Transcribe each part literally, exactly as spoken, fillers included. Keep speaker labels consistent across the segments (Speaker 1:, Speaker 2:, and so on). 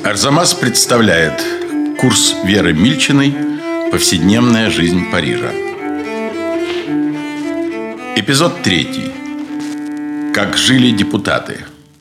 Speaker 1: Арзамас представляет курс Веры Мильчиной «Повседневная жизнь Парижа». Эпизод третий. Как жили депутаты.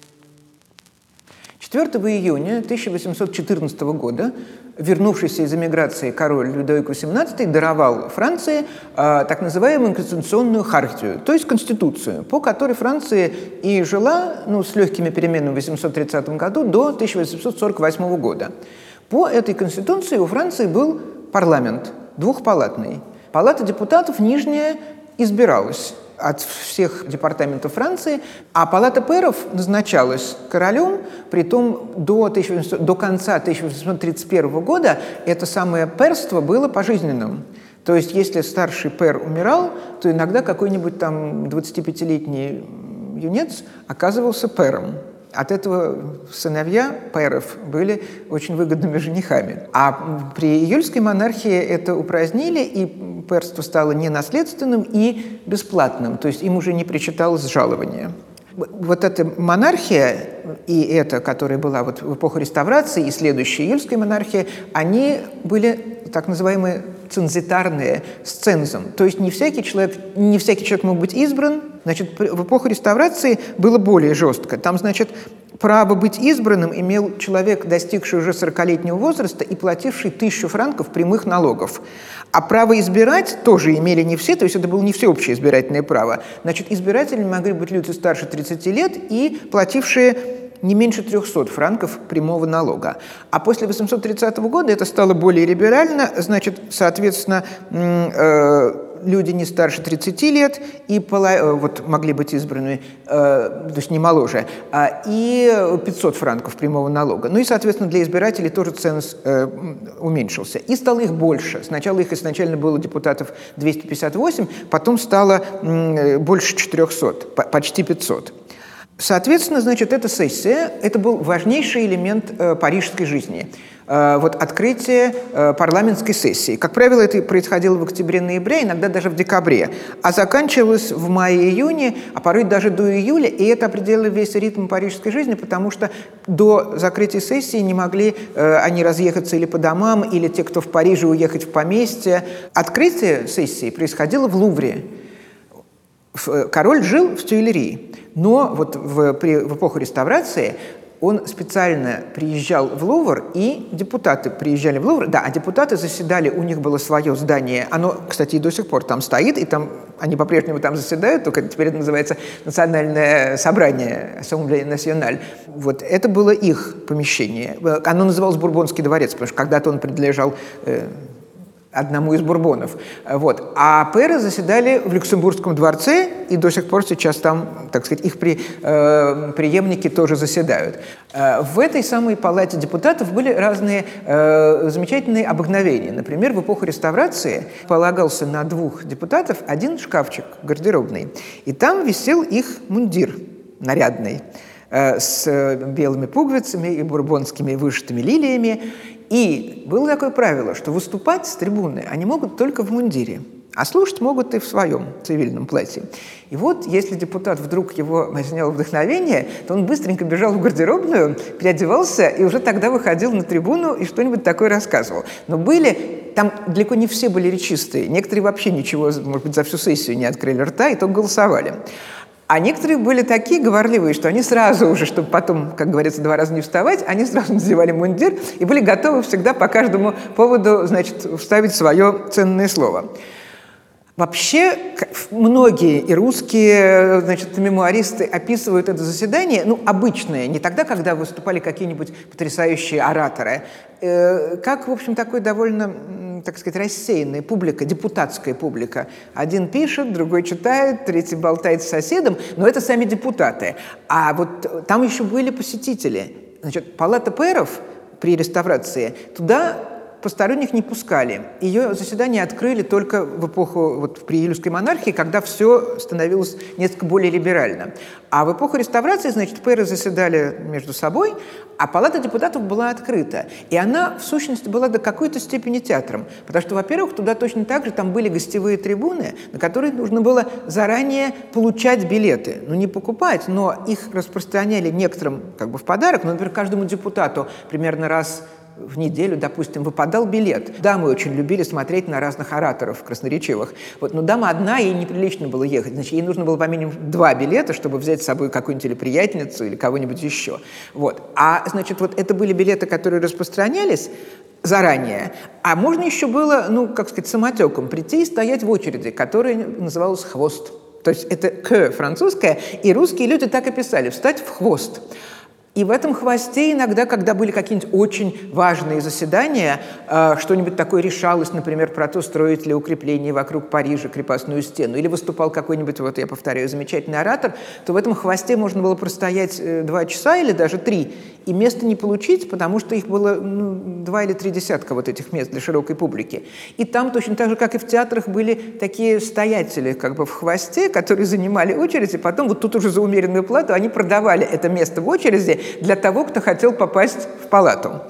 Speaker 2: четвёртого июня тысяча восемьсот четырнадцатого года вернувшийся из эмиграции король Людовик восемнадцатый даровал Франции э, так называемую конституционную хартию, то есть конституцию, по которой Франция и жила ну, с легкими переменами в восемьсот тридцатом году до тысяча восемьсот сорок восьмого года. По этой конституции у Франции был парламент двухпалатный. Палата депутатов нижняя избиралась от всех департаментов Франции, а палата пэров назначалась королем, притом до, тысяча восемьсот, до конца тысяча восемьсот тридцать первого года это самое пэрство было пожизненным. То есть если старший пэр умирал, то иногда какой-нибудь там двадцатипятилетний юнец оказывался пэром. От этого сыновья пэров были очень выгодными женихами. А при июльской монархии это упразднили, и пэрство стало ненаследственным и бесплатным, то есть им уже не причиталось жалование. Вот эта монархия и эта, которая была вот в эпоху реставрации, и следующая июльская монархия, они были так называемые цензитарные с цензом. То есть не всякий человек, не всякий человек мог быть избран. Значит, в эпоху реставрации было более жестко. Там, значит, право быть избранным имел человек, достигший уже сорокалетнего возраста и плативший тысячу франков прямых налогов. А право избирать тоже имели не все, то есть это было не всеобщее избирательное право. Значит, избирателями могли быть люди старше тридцати лет и платившие не меньше трехсот франков прямого налога. А после восемьсот тридцатого года это стало более либерально, значит, соответственно, э, люди не старше тридцати лет и пола- вот, могли быть избраны, э, то есть не моложе, э, и пятьсот франков прямого налога. Ну и, соответственно, для избирателей тоже ценз э, уменьшился. И стало их больше. Сначала их изначально было депутатов двести пятьдесят восемь, потом стало э, больше четырехсот, почти пятьсот. Соответственно, значит, эта сессия – это был важнейший элемент э, парижской жизни. Э, вот открытие э, парламентской сессии. Как правило, это происходило в октябре-ноябре, иногда даже в декабре, а заканчивалось в мае-июне, а порой даже до июля, и это определило весь ритм парижской жизни, потому что до закрытия сессии не могли э, они разъехаться или по домам, или те, кто в Париже, уехать в поместье. Открытие сессии происходило в Лувре. Король жил в Тюильри, но вот в, при, в эпоху реставрации он специально приезжал в Лувр, и депутаты приезжали в Лувр, да, а депутаты заседали, у них было свое здание, оно, кстати, и до сих пор там стоит, и там они по-прежнему там заседают, только теперь это называется Национальное собрание, Ассамблея националь. Вот это было их помещение. Оно называлось Бурбонский дворец, потому что когда-то он принадлежал э, одному из бурбонов. Вот. А пэры заседали в Люксембургском дворце, и до сих пор сейчас там, так сказать, их при, э, преемники тоже заседают. Э, в этой самой палате депутатов были разные э, замечательные обыкновения. Например, в эпоху реставрации полагался на двух депутатов один шкафчик гардеробный, и там висел их мундир нарядный э, с белыми пуговицами и бурбонскими вышитыми лилиями. И было такое правило, что выступать с трибуны они могут только в мундире, а слушать могут и в своем цивильном платье. И вот, если депутат вдруг его вознял вдохновение, то он быстренько бежал в гардеробную, переодевался и уже тогда выходил на трибуну и что-нибудь такое рассказывал. Но были, там далеко не все были речистые, некоторые вообще ничего, может быть, за всю сессию не открыли рта и только голосовали. А некоторые были такие говорливые, что они сразу уже, чтобы потом, как говорится, два раза не вставать, они сразу надевали мундир и были готовы всегда по каждому поводу, значит, вставить свое ценное слово. Вообще, многие и русские, значит, мемуаристы описывают это заседание, ну, обычное, не тогда, когда выступали какие-нибудь потрясающие ораторы, э, как, в общем, такой довольно, так сказать, рассеянная публика, депутатская публика. Один пишет, другой читает, третий болтает с соседом, но это сами депутаты. А вот там еще были посетители. Значит, палата пэров при реставрации, туда посторонних не пускали. Ее заседания открыли только в эпоху, вот при июльской монархии, когда все становилось несколько более либерально. А в эпоху реставрации, значит, пэры заседали между собой, а Палата депутатов была открыта. И она, в сущности, была до какой-то степени театром. Потому что, во-первых, туда точно так же там были гостевые трибуны, на которые нужно было заранее получать билеты. Ну, не покупать, но их распространяли некоторым как бы в подарок. Ну, например, каждому депутату примерно раз в неделю, допустим, выпадал билет. Дамы очень любили смотреть на разных ораторов красноречивых. Вот, но дама одна, ей неприлично было ехать. Значит, ей нужно было по минимум два билета, чтобы взять с собой какую-нибудь или приятельницу, или кого-нибудь еще. Вот. А, значит, вот это были билеты, которые распространялись заранее. А можно еще было, ну, как сказать, самотеком прийти и стоять в очереди, которая называлась «хвост». То есть это «к» французское, и русские люди так и писали «встать в хвост». И в этом хвосте иногда, когда были какие-нибудь очень важные заседания, э, что-нибудь такое решалось, например, про то, строить ли укрепление вокруг Парижа крепостную стену, или выступал какой-нибудь, вот я повторяю, замечательный оратор, то в этом хвосте можно было простоять э, два часа или даже три, и места не получить, потому что их было ну, два или три десятка вот этих мест для широкой публики. И там точно так же, как и в театрах, были такие стоятели как бы в хвосте, которые занимали очередь, и потом вот тут уже за умеренную плату они продавали это место в очереди для того, кто хотел попасть в палату.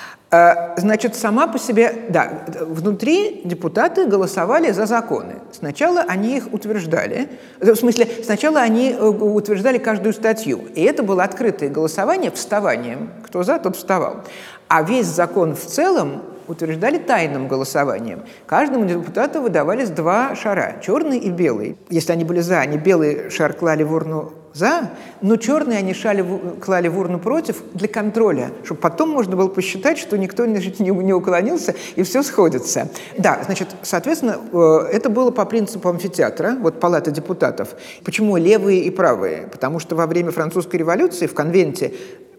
Speaker 2: Значит, сама по себе, да, внутри депутаты голосовали за законы. Сначала они их утверждали, в смысле, сначала они утверждали каждую статью, и это было открытое голосование вставанием. Кто за, тот вставал. А весь закон в целом утверждали тайным голосованием. Каждому депутату выдавались два шара, черный и белый. Если они были за, они белый шар клали в урну за, но черные они шали, клали в урну против для контроля, чтобы потом можно было посчитать, что никто не, не уклонился и все сходится. Да, значит, соответственно, это было по принципу амфитеатра, вот палата депутатов. Почему левые и правые? Потому что во время французской революции в конвенте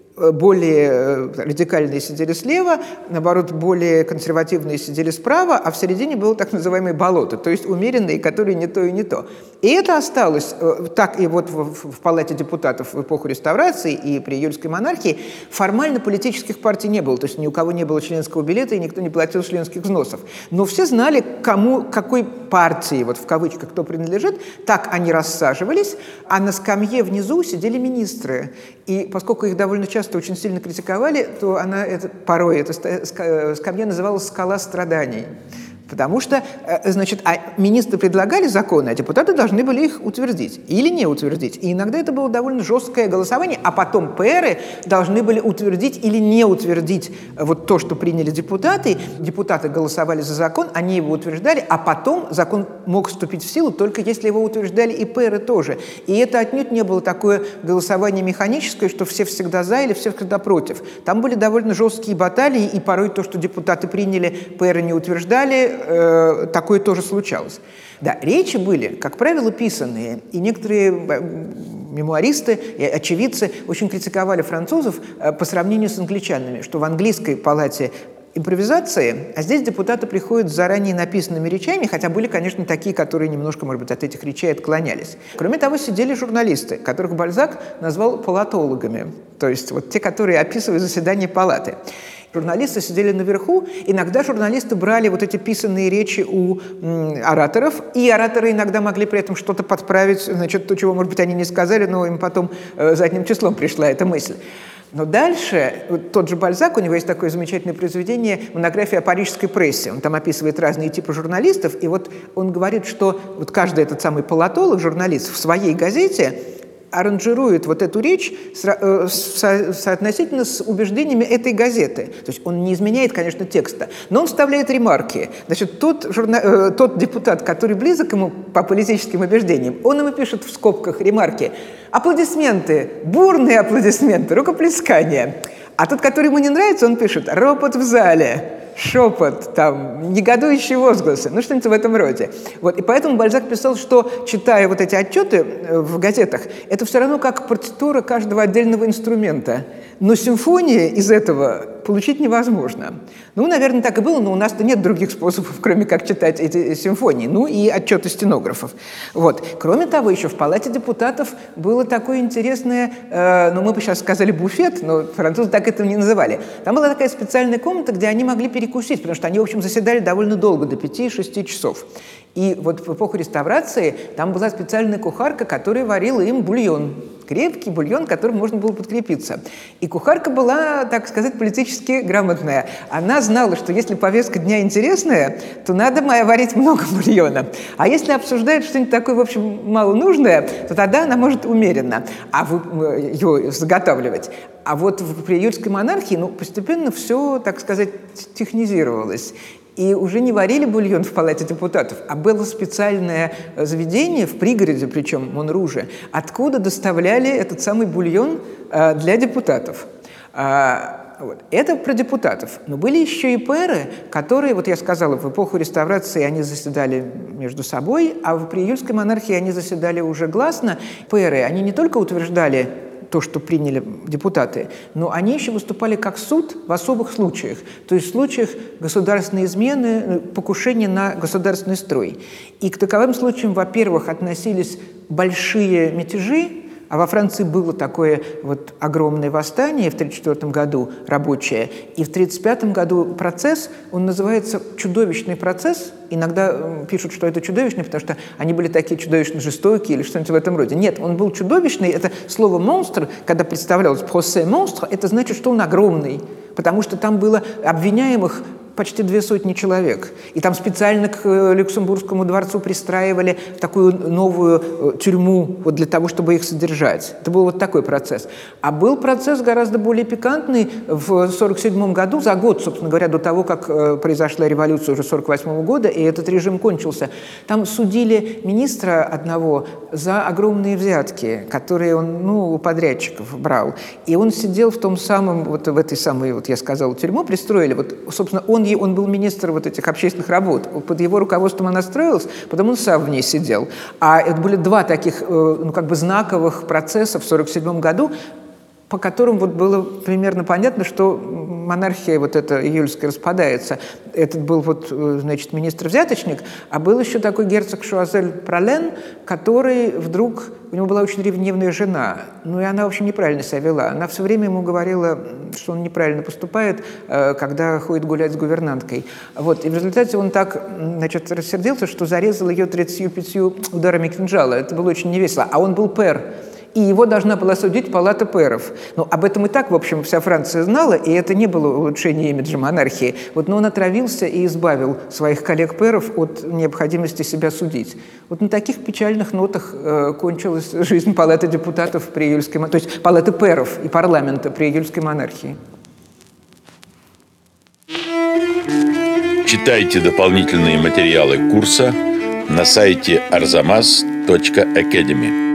Speaker 2: более радикальные сидели слева, наоборот, более консервативные сидели справа, а в середине было так называемое болото, то есть умеренные, которые не то и не то. И это осталось так и вот в, в Палате депутатов в эпоху реставрации и при июльской монархии формально политических партий не было, то есть ни у кого не было членского билета и никто не платил членских взносов. Но все знали, кому, какой партии, вот в кавычках, кто принадлежит, так они рассаживались, а на скамье внизу сидели министры. И поскольку их довольно часто очень сильно критиковали, то она это, порой эта скамья называлась «скала страданий». Потому что, значит, а министры предлагали законы, а депутаты должны были их утвердить или не утвердить. И иногда это было довольно жесткое голосование, а потом пэры должны были утвердить или не утвердить вот то, что приняли депутаты. Депутаты голосовали за закон, они его утверждали, а потом закон мог вступить в силу только если его утверждали и пэры тоже. И это отнюдь не было такое голосование механическое, что все всегда за или все всегда против. Там были довольно жесткие баталии, и порой то, что депутаты приняли, пэры не утверждали, такое тоже случалось. Да, речи были, как правило, писанные, и некоторые мемуаристы и очевидцы очень критиковали французов по сравнению с англичанами, что в английской палате импровизации, а здесь депутаты приходят с заранее написанными речами, хотя были, конечно, такие, которые немножко, может быть, от этих речей отклонялись. Кроме того, сидели журналисты, которых Бальзак назвал палатологами, то есть вот те, которые описывают заседание палаты. Журналисты сидели наверху, иногда журналисты брали вот эти писанные речи у м, ораторов, и ораторы иногда могли при этом что-то подправить, значит, то, чего, может быть, они не сказали, но им потом э, задним числом пришла эта мысль. Но дальше, вот тот же Бальзак, у него есть такое замечательное произведение, монография о парижской прессе. Он там описывает разные типы журналистов, и вот он говорит, что вот каждый этот самый палатолог, журналист в своей газете аранжирует вот эту речь со- со- соотносительно с убеждениями этой газеты. То есть он не изменяет, конечно, текста, но он вставляет ремарки. Значит, тот, журна... э, тот депутат, который близок ему по политическим убеждениям, он ему пишет в скобках ремарки. Аплодисменты, бурные аплодисменты, рукоплескания. А тот, который ему не нравится, он пишет ропот в зале, шепот, там, негодующие возгласы, ну что-нибудь в этом роде. Вот. И поэтому Бальзак писал, что, читая вот эти отчеты в газетах, это все равно как партитура каждого отдельного инструмента. Но симфония из этого получить невозможно. Ну, наверное, так и было, но у нас-то нет других способов, кроме как читать эти симфонии, ну и отчеты стенографов. Вот. Кроме того, еще в Палате депутатов было такое интересное, э, ну, мы бы сейчас сказали буфет, но французы так это не называли. Там была такая специальная комната, где они могли перекусить, потому что они, в общем, заседали довольно долго, до пяти-шести часов. И вот в эпоху реставрации там была специальная кухарка, которая варила им бульон. Крепкий бульон, которым можно было подкрепиться. И кухарка была, так сказать, политически грамотная. Она знала, что если повестка дня интересная, то надо варить много бульона. А если обсуждают что-нибудь такое, в общем, малонужное, то тогда она может умеренно а ее заготавливать. А вот при июльской монархии ну, постепенно все, так сказать, технизировалось. И уже не варили бульон в Палате депутатов, а было специальное заведение в пригороде, причем Монруже, откуда доставляли этот самый бульон э, для депутатов. А, вот. Это про депутатов. Но были еще и пэры, которые, вот я сказала, в эпоху реставрации они заседали между собой, а при июльской монархии они заседали уже гласно. Пэры, они не только утверждали то, что приняли депутаты, но они еще выступали как суд в особых случаях, то есть в случаях государственной измены, покушения на государственный строй. И к таковым случаям, во-первых, относились большие мятежи, а во Франции было такое вот огромное восстание в тысяча девятьсот тридцать четвёртом году рабочее, и в тысяча девятьсот тридцать пятом году процесс, он называется «чудовищный процесс». Иногда пишут, что это чудовищный, потому что они были такие чудовищно жестокие или что-нибудь в этом роде. Нет, он был чудовищный. Это слово «монстр», когда представлялось «процесс монстр», это значит, что он огромный, потому что там было обвиняемых почти две сотни человек. И там специально к Люксембургскому дворцу пристраивали в такую новую тюрьму вот для того, чтобы их содержать. Это был вот такой процесс. А был процесс гораздо более пикантный в сорок седьмом году, за год, собственно говоря, до того, как произошла революция уже сорок восьмого года, и этот режим кончился. Там судили министра одного за огромные взятки, которые он, ну, у подрядчиков брал. И он сидел в том самом, вот в этой самой, вот я сказала, тюрьму пристроили. Вот, собственно, он Он был министр вот этих общественных работ. Под его руководством она строилась, потом он сам в ней сидел. А это были два таких, ну, как бы знаковых процесса в сорок седьмом году, по которым вот было примерно понятно, что монархия вот эта июльская распадается. Этот был вот, значит, министр-взяточник, а был еще такой герцог Шуазель Пролен, который вдруг... У него была очень ревнивная жена, ну и она, в общем, неправильно себя вела. Она все время ему говорила, что он неправильно поступает, когда ходит гулять с гувернанткой. Вот. И в результате он так, значит, рассердился, что зарезал ее тридцатью пятью ударами кинжала. Это было очень невесело. А он был пэр. И его должна была судить палата пэров. Ну, об этом и так, в общем, вся Франция знала, и это не было улучшение имиджа монархии. Вот, но он отравился и избавил своих коллег-пэров от необходимости себя судить. Вот на таких печальных нотах э, кончилась жизнь палаты депутатов при июльской монархии, то есть палаты пэров и парламента при июльской монархии.
Speaker 1: Читайте дополнительные материалы курса на сайте арзамас точка академи.